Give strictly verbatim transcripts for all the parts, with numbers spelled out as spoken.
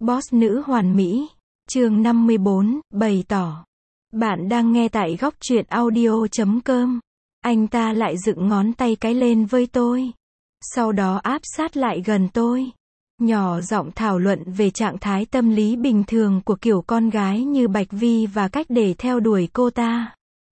Boss nữ hoàn mỹ. Chương năm mươi bốn, bày tỏ. Bạn đang nghe tại góc truyện audio chấm com. Anh ta lại dựng ngón tay cái lên với tôi. Sau đó áp sát lại gần tôi. Nhỏ giọng thảo luận về trạng thái tâm lý bình thường của kiểu con gái như Bạch Vi và cách để theo đuổi cô ta.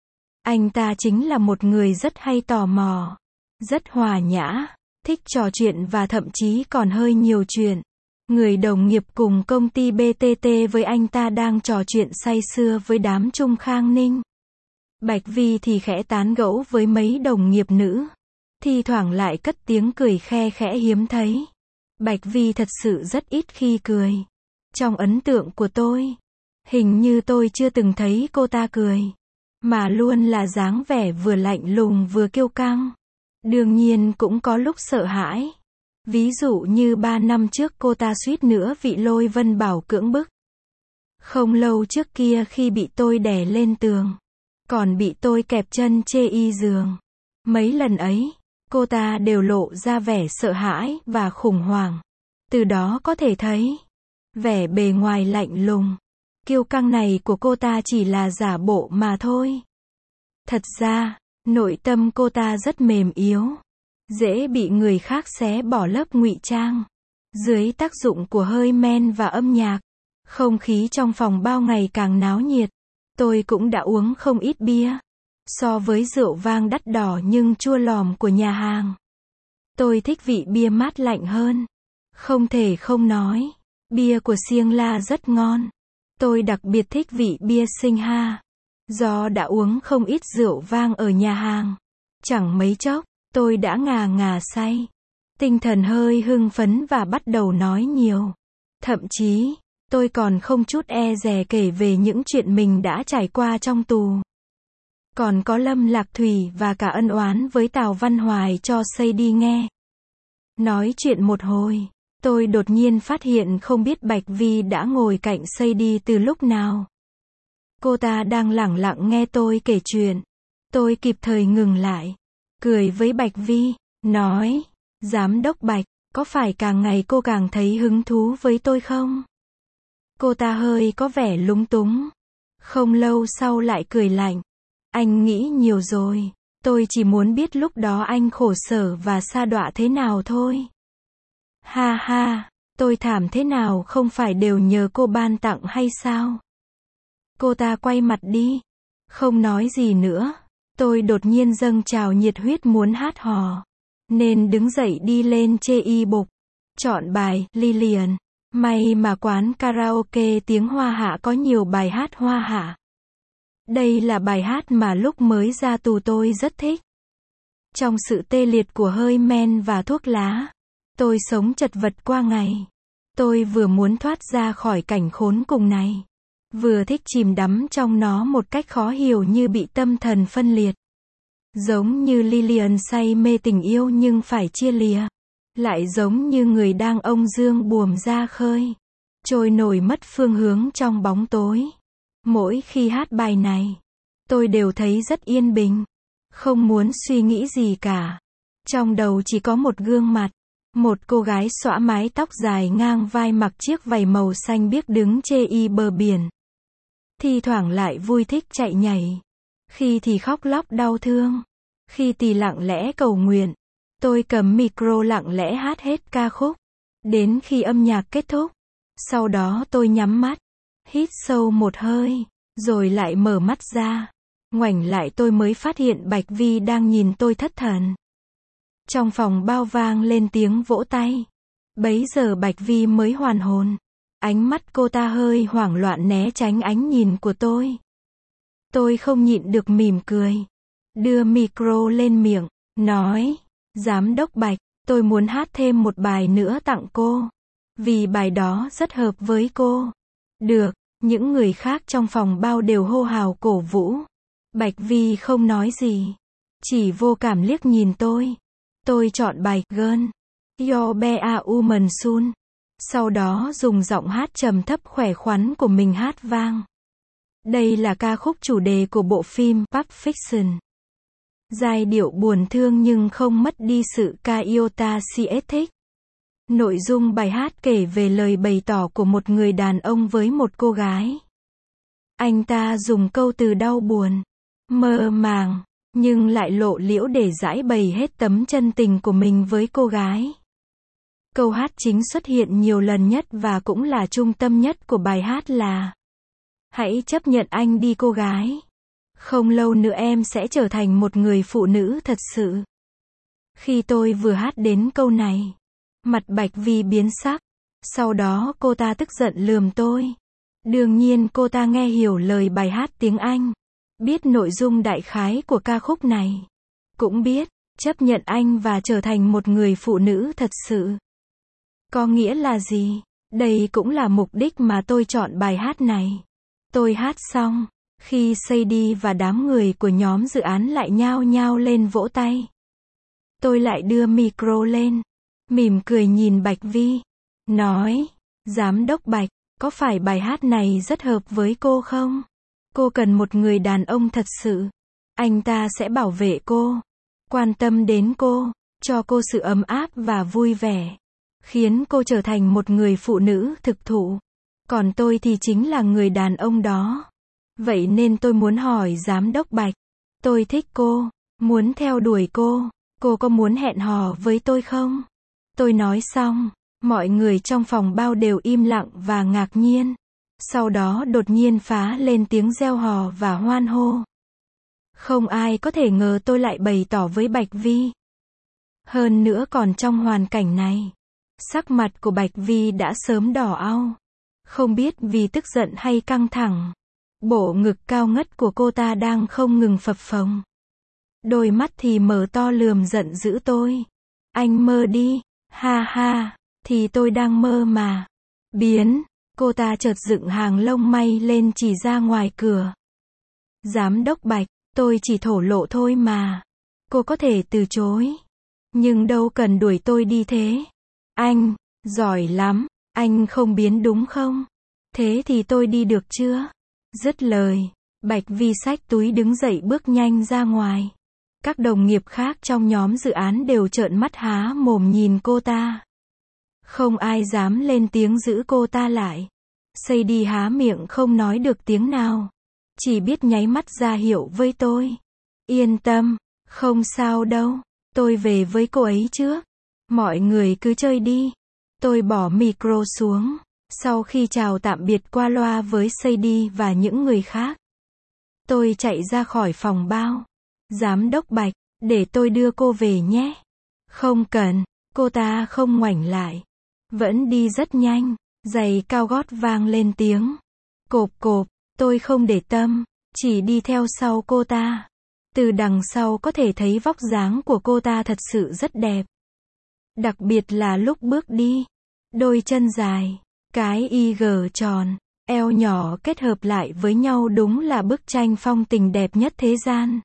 Anh ta chính là một người rất hay tò mò, rất hòa nhã, thích trò chuyện và thậm chí còn hơi nhiều chuyện. Người đồng nghiệp cùng công ty bê tê tê với anh ta đang trò chuyện say sưa với đám Trung Khang Ninh. Bạch Vi thì khẽ tán gẫu với mấy đồng nghiệp nữ. Thi thoảng lại cất tiếng cười khe khẽ hiếm thấy. Bạch Vi thật sự rất ít khi cười. Trong ấn tượng của tôi, hình như tôi chưa từng thấy cô ta cười, mà luôn là dáng vẻ vừa lạnh lùng vừa kiêu căng. Đương nhiên cũng có lúc sợ hãi. Ví dụ như ba năm trước cô ta suýt nữa bị Lôi Vân Bảo cưỡng bức. Không lâu trước kia khi bị tôi đè lên tường, còn bị tôi kẹp chân chê y giường. Mấy lần ấy, cô ta đều lộ ra vẻ sợ hãi và khủng hoảng. Từ đó có thể thấy, vẻ bề ngoài lạnh lùng, kiêu căng này của cô ta chỉ là giả bộ mà thôi. Thật ra, nội tâm cô ta rất mềm yếu, dễ bị người khác xé bỏ lớp ngụy trang. Dưới tác dụng của hơi men và âm nhạc, không khí trong phòng bao ngày càng náo nhiệt. Tôi cũng đã uống không ít bia. So với rượu vang đắt đỏ nhưng chua lòm của nhà hàng, tôi thích vị bia mát lạnh hơn. Không thể không nói, bia của Siêng La rất ngon. Tôi đặc biệt thích vị bia Sinh Ha. Do đã uống không ít rượu vang ở nhà hàng, chẳng mấy chốc, tôi đã ngà ngà say. Tinh thần hơi hưng phấn và bắt đầu nói nhiều. Thậm chí, tôi còn không chút e dè kể về những chuyện mình đã trải qua trong tù. Còn có Lâm Lạc Thủy và cả ân oán với Tào Văn Hoài cho Say đi nghe. Nói chuyện một hồi, tôi đột nhiên phát hiện không biết Bạch Vi đã ngồi cạnh Say đi từ lúc nào. Cô ta đang lẳng lặng nghe tôi kể chuyện. Tôi kịp thời ngừng lại, cười với Bạch Vi, nói, Giám đốc Bạch, có phải càng ngày cô càng thấy hứng thú với tôi không? Cô ta hơi có vẻ lúng túng. Không lâu sau lại cười lạnh. Anh nghĩ nhiều rồi, tôi chỉ muốn biết lúc đó anh khổ sở và sa đọa thế nào thôi. Ha ha, tôi thảm thế nào không phải đều nhờ cô ban tặng hay sao? Cô ta quay mặt đi, không nói gì nữa. Tôi đột nhiên dâng trào nhiệt huyết muốn hát hò, nên đứng dậy đi lên chê y bục, chọn bài Lillian. May mà quán karaoke tiếng Hoa Hạ có nhiều bài hát Hoa Hạ. Đây là bài hát mà lúc mới ra tù tôi rất thích. Trong sự tê liệt của hơi men và thuốc lá, tôi sống chật vật qua ngày. Tôi vừa muốn thoát ra khỏi cảnh khốn cùng này, vừa thích chìm đắm trong nó một cách khó hiểu như bị tâm thần phân liệt. Giống như Lillian say mê tình yêu nhưng phải chia lìa. Lại giống như người đang ông dương buồm ra khơi, trôi nổi mất phương hướng trong bóng tối. Mỗi khi hát bài này, tôi đều thấy rất yên bình, không muốn suy nghĩ gì cả. Trong đầu chỉ có một gương mặt, một cô gái xõa mái tóc dài ngang vai mặc chiếc váy màu xanh biếc đứng chê y bờ biển. Thi thoảng lại vui thích chạy nhảy, khi thì khóc lóc đau thương, khi thì lặng lẽ cầu nguyện. Tôi cầm micro lặng lẽ hát hết ca khúc, đến khi âm nhạc kết thúc. Sau đó tôi nhắm mắt, hít sâu một hơi, rồi lại mở mắt ra. Ngoảnh lại tôi mới phát hiện Bạch Vi đang nhìn tôi thất thần. Trong phòng bao vang lên tiếng vỗ tay. Bấy giờ Bạch Vi mới hoàn hồn. Ánh mắt cô ta hơi hoảng loạn né tránh ánh nhìn của tôi. Tôi không nhịn được mỉm cười, đưa micro lên miệng, nói, Giám đốc Bạch, tôi muốn hát thêm một bài nữa tặng cô, vì bài đó rất hợp với cô. Được, những người khác trong phòng bao đều hô hào cổ vũ. Bạch Vi không nói gì, chỉ vô cảm liếc nhìn tôi. Tôi chọn bài Girl, Your Be a Woman Soon. Sau đó dùng giọng hát trầm thấp khỏe khoắn của mình hát vang. Đây là ca khúc chủ đề của bộ phim Pulp Fiction. Giai điệu buồn thương nhưng không mất đi sự ca iota siết thích. Nội dung bài hát kể về lời bày tỏ của một người đàn ông với một cô gái. Anh ta dùng câu từ đau buồn, mơ màng, nhưng lại lộ liễu để giải bày hết tấm chân tình của mình với cô gái. Câu hát chính xuất hiện nhiều lần nhất và cũng là trung tâm nhất của bài hát là: hãy chấp nhận anh đi cô gái. Không lâu nữa em sẽ trở thành một người phụ nữ thật sự. Khi tôi vừa hát đến câu này, mặt Bạch Vi biến sắc. Sau đó cô ta tức giận lườm tôi. Đương nhiên cô ta nghe hiểu lời bài hát tiếng Anh, biết nội dung đại khái của ca khúc này, cũng biết chấp nhận anh và trở thành một người phụ nữ thật sự có nghĩa là gì. Đây cũng là mục đích mà tôi chọn bài hát này. Tôi hát xong, khi Sadie và đám người của nhóm dự án lại nhao nhao lên vỗ tay, tôi lại đưa micro lên, mỉm cười nhìn Bạch Vi, nói: Giám đốc Bạch, có phải bài hát này rất hợp với cô không? Cô cần một người đàn ông thật sự. Anh ta sẽ bảo vệ cô, quan tâm đến cô, cho cô sự ấm áp và vui vẻ, khiến cô trở thành một người phụ nữ thực thụ. Còn tôi thì chính là người đàn ông đó. Vậy nên tôi muốn hỏi Giám đốc Bạch, tôi thích cô, muốn theo đuổi cô, cô có muốn hẹn hò với tôi không? Tôi nói xong, mọi người trong phòng bao đều im lặng và ngạc nhiên. Sau đó đột nhiên phá lên tiếng reo hò và hoan hô. Không ai có thể ngờ tôi lại bày tỏ với Bạch Vi. Hơn nữa còn trong hoàn cảnh này, sắc mặt của Bạch Vi đã sớm đỏ au. Không biết vì tức giận hay căng thẳng, bộ ngực cao ngất của cô ta đang không ngừng phập phồng. Đôi mắt thì mở to lườm giận dữ tôi. Anh mơ đi, ha ha, thì tôi đang mơ mà. Biến, cô ta chợt dựng hàng lông mày lên chỉ ra ngoài cửa. Giám đốc Bạch, tôi chỉ thổ lộ thôi mà. Cô có thể từ chối, nhưng đâu cần đuổi tôi đi thế. Anh, giỏi lắm, anh không biến đúng không? Thế thì tôi đi được chưa? Dứt lời, Bạch Vi xách túi đứng dậy bước nhanh ra ngoài. Các đồng nghiệp khác trong nhóm dự án đều trợn mắt há mồm nhìn cô ta. Không ai dám lên tiếng giữ cô ta lại. Sadie há miệng không nói được tiếng nào, chỉ biết nháy mắt ra hiệu với tôi. Yên tâm, không sao đâu, tôi về với cô ấy trước. Mọi người cứ chơi đi. Tôi bỏ micro xuống, sau khi chào tạm biệt qua loa với Sadie và những người khác. Tôi chạy ra khỏi phòng bao. Giám đốc Bạch, để tôi đưa cô về nhé. Không cần, cô ta không ngoảnh lại. Vẫn đi rất nhanh, giày cao gót vang lên tiếng. Cộp cộp, tôi không để tâm, chỉ đi theo sau cô ta. Từ đằng sau có thể thấy vóc dáng của cô ta thật sự rất đẹp. Đặc biệt là lúc bước đi. Đôi chân dài, cái y gờ tròn, eo nhỏ kết hợp lại với nhau đúng là bức tranh phong tình đẹp nhất thế gian.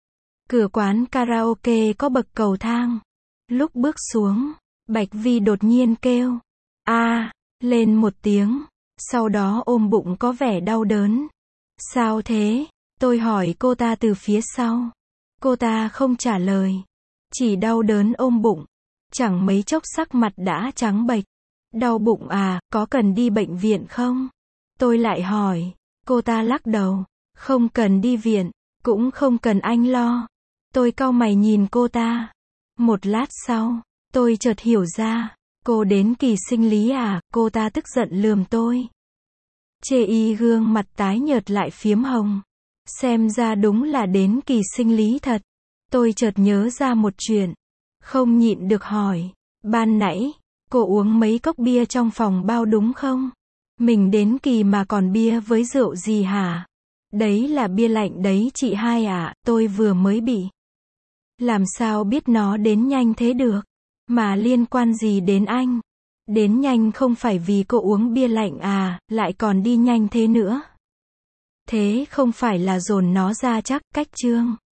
Cửa quán karaoke có bậc cầu thang. Lúc bước xuống, Bạch Vi đột nhiên kêu a à, lên một tiếng, sau đó ôm bụng có vẻ đau đớn. Sao thế? Tôi hỏi cô ta từ phía sau. Cô ta không trả lời, chỉ đau đớn ôm bụng. Chẳng mấy chốc sắc mặt đã trắng bệch. Đau bụng à, có cần đi bệnh viện không? Tôi lại hỏi. Cô ta lắc đầu, không cần đi viện, cũng không cần anh lo. Tôi cau mày nhìn cô ta. Một lát sau, tôi chợt hiểu ra. Cô đến kỳ sinh lý à? Cô ta tức giận lườm tôi. Chê y gương mặt tái nhợt lại phiếm hồng. Xem ra đúng là đến kỳ sinh lý thật. Tôi chợt nhớ ra một chuyện. Không nhịn được hỏi. Ban nãy, cô uống mấy cốc bia trong phòng bao đúng không? Mình đến kỳ mà còn bia với rượu gì hả? Đấy là bia lạnh đấy chị hai ạ, tôi vừa mới bị. Làm sao biết nó đến nhanh thế được? Mà liên quan gì đến anh? Đến nhanh không phải vì cô uống bia lạnh à, lại còn đi nhanh thế nữa. Thế không phải là dồn nó ra chắc, cách chương.